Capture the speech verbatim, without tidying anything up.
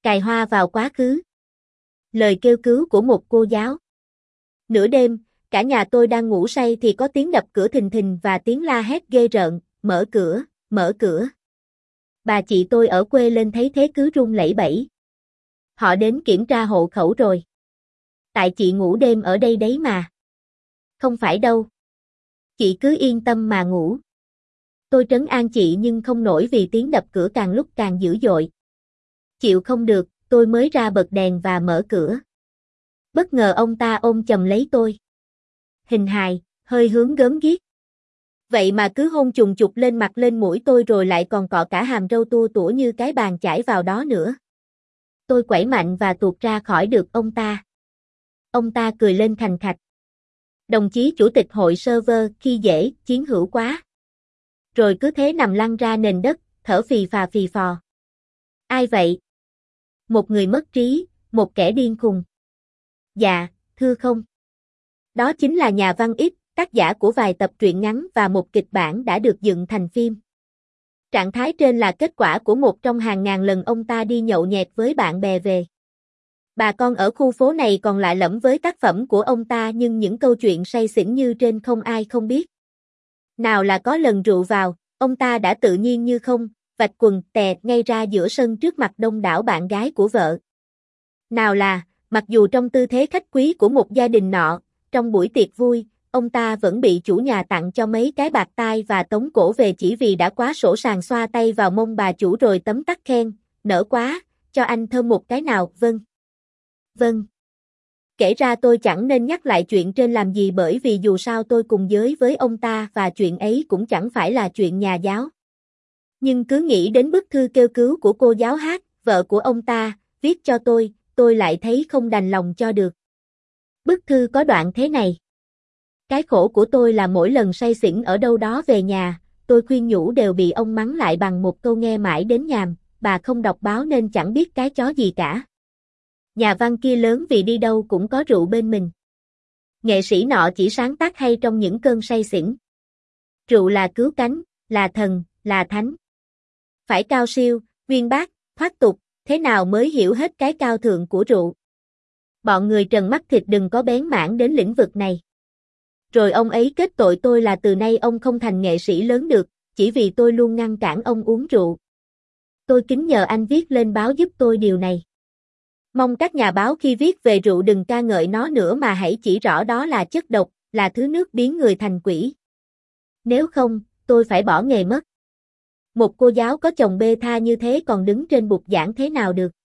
Cài hoa vào quá khứ. Lời kêu cứu của một cô giáo. Nửa đêm, cả nhà tôi đang ngủ say thì có tiếng đập cửa thình thình và tiếng la hét ghê rợn, mở cửa, mở cửa. Bà chị tôi ở quê lên thấy thế cứ run lẩy bẩy. Họ đến kiểm tra hộ khẩu rồi. Tại chị ngủ đêm ở đây đấy mà. Không phải đâu. Chị cứ yên tâm mà ngủ. Tôi trấn an chị nhưng không nổi vì tiếng đập cửa càng lúc càng dữ dội. Chịu không được, tôi mới ra bật đèn và mở cửa. Bất ngờ ông ta ôm chầm lấy tôi. Hình hài, hơi hướng gớm ghiếc. Vậy mà cứ hôn trùng chục lên mặt lên mũi tôi rồi lại còn cọ cả hàm râu tua tủa như cái bàn chải vào đó nữa. Tôi quẩy mạnh và tuột ra khỏi được ông ta. Ông ta cười lên khành khạch. Đồng chí chủ tịch hội server khi dễ, chiến hữu quá. Rồi cứ thế nằm lăn ra nền đất, thở phì phà phì phò. Ai vậy? Một người mất trí, một kẻ điên khùng. Dạ, thưa không. Đó chính là nhà văn X, tác giả của vài tập truyện ngắn và một kịch bản đã được dựng thành phim. Trạng thái trên là kết quả của một trong hàng ngàn lần ông ta đi nhậu nhẹt với bạn bè về. Bà con ở khu phố này còn lạ lẫm với tác phẩm của ông ta nhưng những câu chuyện say xỉn như trên không ai không biết. Nào là có lần rượu vào, ông ta đã tự nhiên như không, vạch quần tè ngay ra giữa sân trước mặt đông đảo bạn gái của vợ. Nào là, mặc dù trong tư thế khách quý của một gia đình nọ, trong buổi tiệc vui, ông ta vẫn bị chủ nhà tặng cho mấy cái bạc tai và tống cổ về chỉ vì đã quá sổ sàng xoa tay vào mông bà chủ rồi tấm tắc khen, nở quá, cho anh thơm một cái nào, vâng. Vâng. Kể ra tôi chẳng nên nhắc lại chuyện trên làm gì bởi vì dù sao tôi cùng giới với ông ta và chuyện ấy cũng chẳng phải là chuyện nhà giáo. Nhưng cứ nghĩ đến bức thư kêu cứu của cô giáo Hát, vợ của ông ta, viết cho tôi, tôi lại thấy không đành lòng cho được. Bức thư có đoạn thế này. Cái khổ của tôi là mỗi lần say xỉn ở đâu đó về nhà, tôi khuyên nhủ đều bị ông mắng lại bằng một câu nghe mãi đến nhàm, bà không đọc báo nên chẳng biết cái chó gì cả. Nhà văn kia lớn vì đi đâu cũng có rượu bên mình. Nghệ sĩ nọ chỉ sáng tác hay trong những cơn say xỉn. Rượu là cứu cánh, là thần, là thánh. Phải cao siêu, uyên bác, thoát tục, thế nào mới hiểu hết cái cao thượng của rượu. Bọn người trần mắt thịt đừng có bén mảng đến lĩnh vực này. Rồi ông ấy kết tội tôi là từ nay ông không thành nghệ sĩ lớn được, chỉ vì tôi luôn ngăn cản ông uống rượu. Tôi kính nhờ anh viết lên báo giúp tôi điều này. Mong các nhà báo khi viết về rượu đừng ca ngợi nó nữa mà hãy chỉ rõ đó là chất độc, là thứ nước biến người thành quỷ. Nếu không, tôi phải bỏ nghề mất. Một cô giáo có chồng bê tha như thế còn đứng trên bục giảng thế nào được.